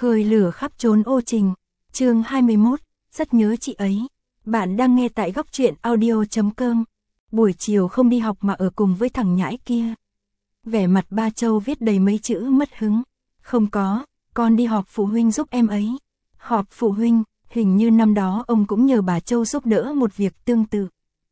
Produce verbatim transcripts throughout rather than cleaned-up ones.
Hơi lửa khắp trốn ô trình, chương hai mươi mốt, rất nhớ chị ấy. Bạn đang nghe tại góc truyện audio chấm com. Buổi chiều không đi học mà ở cùng với thằng nhãi kia. Vẻ mặt ba Châu viết đầy mấy chữ mất hứng. Không có, con đi họp phụ huynh giúp em ấy. Họp phụ huynh, hình như năm đó ông cũng nhờ bà Châu giúp đỡ một việc tương tự.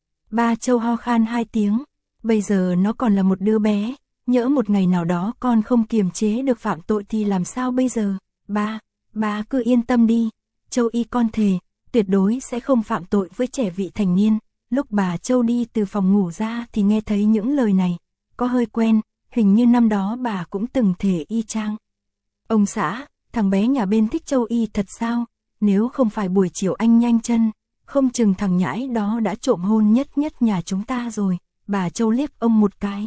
Ba Châu ho khan hai tiếng, bây giờ nó còn là một đứa bé, nhỡ một ngày nào đó con không kiềm chế được phạm tội thì làm sao bây giờ? Ba, ba cứ yên tâm đi, Châu Y con thề, tuyệt đối sẽ không phạm tội với trẻ vị thành niên. Lúc bà Châu đi từ phòng ngủ ra thì nghe thấy những lời này, có hơi quen, hình như năm đó bà cũng từng thề y chang. Ông xã, thằng bé nhà bên thích Châu Y thật sao? Nếu không phải buổi chiều anh nhanh chân, không chừng thằng nhãi đó đã trộm hôn nhất nhất nhà chúng ta rồi. Bà Châu liếc ông một cái.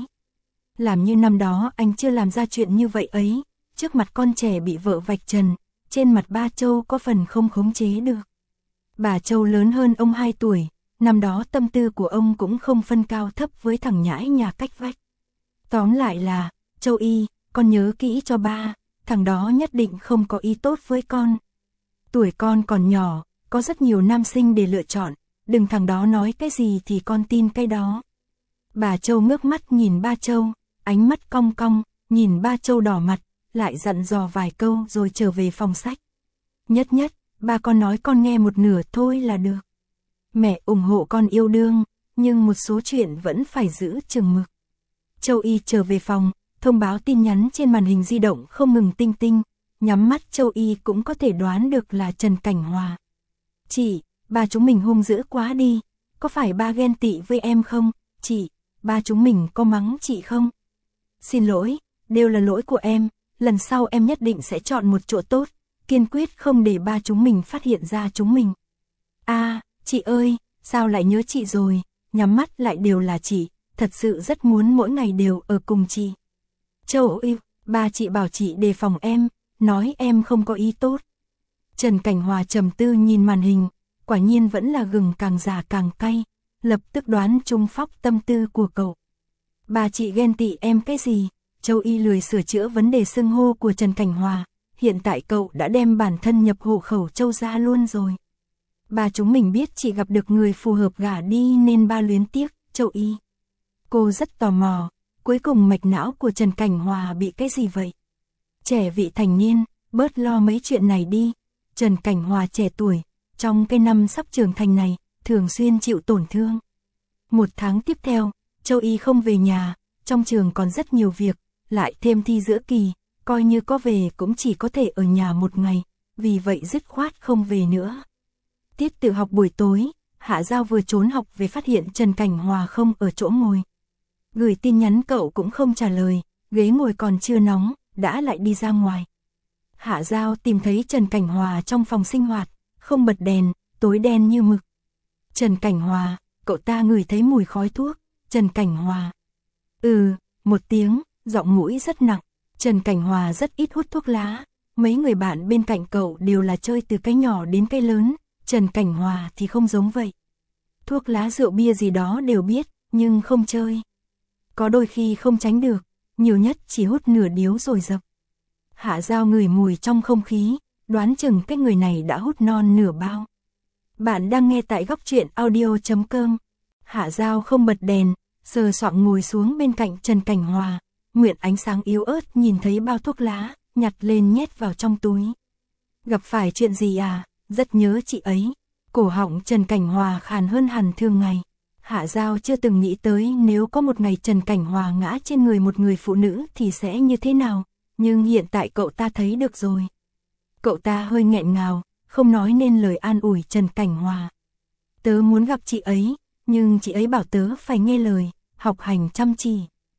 Làm như năm đó anh chưa làm ra chuyện như vậy ấy, trước mặt con trẻ bị vợ vạch trần, trên mặt ba Châu có phần không khống chế được. Bà Châu lớn hơn ông hai tuổi, năm đó tâm tư của ông cũng không phân cao thấp với thằng nhãi nhà cách vách. Tóm lại là, Châu Y, con nhớ kỹ cho ba, thằng đó nhất định không có ý tốt với con. Tuổi con còn nhỏ, có rất nhiều nam sinh để lựa chọn, đừng thằng đó nói cái gì thì con tin cái đó. Bà Châu ngước mắt nhìn ba Châu, ánh mắt cong cong, nhìn ba Châu đỏ mặt, lại dặn dò vài câu rồi trở về phòng sách. Nhất nhất, ba con nói con nghe một nửa thôi là được. Mẹ ủng hộ con yêu đương, nhưng một số chuyện vẫn phải giữ chừng mực. Châu Y trở về phòng, thông báo tin nhắn trên màn hình di động không ngừng tinh tinh, nhắm mắt Châu Y cũng có thể đoán được là Trần Cảnh Hòa. Chị, ba chúng mình hung dữ quá đi, có phải ba ghen tị với em không? Chị, ba chúng mình có mắng chị không? Xin lỗi, đều là lỗi của em, lần sau em nhất định sẽ chọn một chỗ tốt, kiên quyết không để ba chúng mình phát hiện ra chúng mình. À, chị ơi, sao lại nhớ chị rồi, nhắm mắt lại đều là chị, thật sự rất muốn mỗi ngày đều ở cùng chị. Châu Y, ba chị bảo chị đề phòng em, nói em không có ý tốt. Trần Cảnh Hòa trầm tư nhìn màn hình, quả nhiên vẫn là gừng càng già càng cay, lập tức đoán trúng phóc tâm tư của cậu. Bà chị ghen tị em cái gì? Châu Y lười sửa chữa vấn đề xưng hô của Trần Cảnh Hòa, hiện tại cậu đã đem bản thân nhập hộ khẩu Châu ra luôn rồi. Bà chúng mình biết chị gặp được người phù hợp gả đi nên ba luyến tiếc, Châu Y. Cô rất tò mò, cuối cùng mạch não của Trần Cảnh Hòa bị cái gì vậy? Trẻ vị thành niên, bớt lo mấy chuyện này đi. Trần Cảnh Hòa trẻ tuổi, trong cái năm sắp trưởng thành này, thường xuyên chịu tổn thương. Một tháng tiếp theo, Châu Y không về nhà, trong trường còn rất nhiều việc, lại thêm thi giữa kỳ, coi như có về cũng chỉ có thể ở nhà một ngày, vì vậy dứt khoát không về nữa. Tiết tự học buổi tối, Hạ Giao vừa trốn học về phát hiện Trần Cảnh Hòa không ở chỗ ngồi. Gửi tin nhắn cậu cũng không trả lời, ghế ngồi còn chưa nóng, đã lại đi ra ngoài. Hạ Giao tìm thấy Trần Cảnh Hòa trong phòng sinh hoạt, không bật đèn, tối đen như mực. Trần Cảnh Hòa, cậu ta ngửi thấy mùi khói thuốc. Trần Cảnh Hòa. Ừ, một tiếng, giọng mũi rất nặng. Trần Cảnh Hòa rất ít hút thuốc lá. Mấy người bạn bên cạnh cậu đều là chơi từ cái nhỏ đến cái lớn. Trần Cảnh Hòa thì không giống vậy. Thuốc lá rượu bia gì đó đều biết, nhưng không chơi. Có đôi khi không tránh được, nhiều nhất chỉ hút nửa điếu rồi dập. Hạ Giao ngửi mùi trong không khí, đoán chừng cái người này đã hút non nửa bao. Bạn đang nghe tại góc truyện audio chấm com. Hạ Giao không bật đèn, sờ soạng ngồi xuống bên cạnh Trần Cảnh Hòa, mượn ánh sáng yếu ớt nhìn thấy bao thuốc lá, nhặt lên nhét vào trong túi. Gặp phải chuyện gì à? Rất nhớ chị ấy. Cổ họng Trần Cảnh Hòa khàn hơn hẳn thường ngày. Hạ Giao chưa từng nghĩ tới nếu có một ngày Trần Cảnh Hòa ngã trên người một người phụ nữ thì sẽ như thế nào, nhưng hiện tại cậu ta thấy được rồi. Cậu ta hơi nghẹn ngào, không nói nên lời an ủi Trần Cảnh Hòa. Tớ muốn gặp chị ấy, nhưng chị ấy bảo tớ phải nghe lời, học hành chăm chỉ.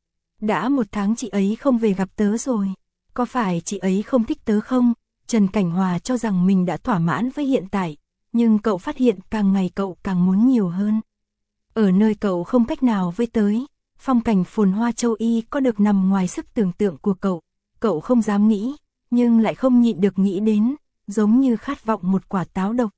Đã một tháng chị ấy không về gặp tớ rồi, có phải chị ấy không thích tớ không? Trần Cảnh Hòa cho rằng mình đã thỏa mãn với hiện tại, nhưng cậu phát hiện càng ngày cậu càng muốn nhiều hơn. Ở nơi cậu không cách nào với tới, phong cảnh phồn hoa Châu Y có được nằm ngoài sức tưởng tượng của cậu, cậu không dám nghĩ, nhưng lại không nhịn được nghĩ đến, giống như khát vọng một quả táo độc.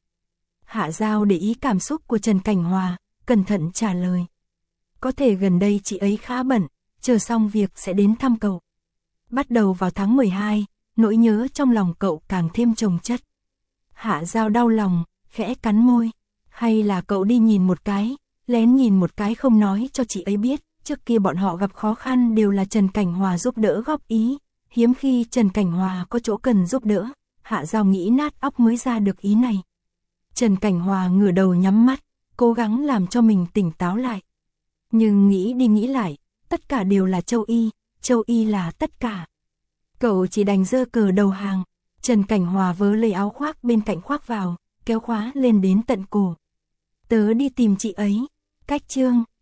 Hạ Giao để ý cảm xúc của Trần Cảnh Hòa, cẩn thận trả lời. Có thể gần đây chị ấy khá bận, chờ xong việc sẽ đến thăm cậu. Bắt đầu vào tháng mười hai, nỗi nhớ trong lòng cậu càng thêm chồng chất. Hạ Giao đau lòng, khẽ cắn môi. Hay là cậu đi nhìn một cái, lén nhìn một cái không nói cho chị ấy biết, trước kia bọn họ gặp khó khăn đều là Trần Cảnh Hòa giúp đỡ góp ý, hiếm khi Trần Cảnh Hòa có chỗ cần giúp đỡ, Hạ Giao nghĩ nát óc mới ra được ý này. Trần Cảnh Hòa ngửa đầu nhắm mắt, cố gắng làm cho mình tỉnh táo lại. Nhưng nghĩ đi nghĩ lại, tất cả đều là Châu Y, Châu Y là tất cả. Cậu chỉ đành giơ cờ đầu hàng. Trần Cảnh Hòa vớ lấy áo khoác bên cạnh khoác vào, kéo khóa lên đến tận cổ. Tớ đi tìm chị ấy. Cách chương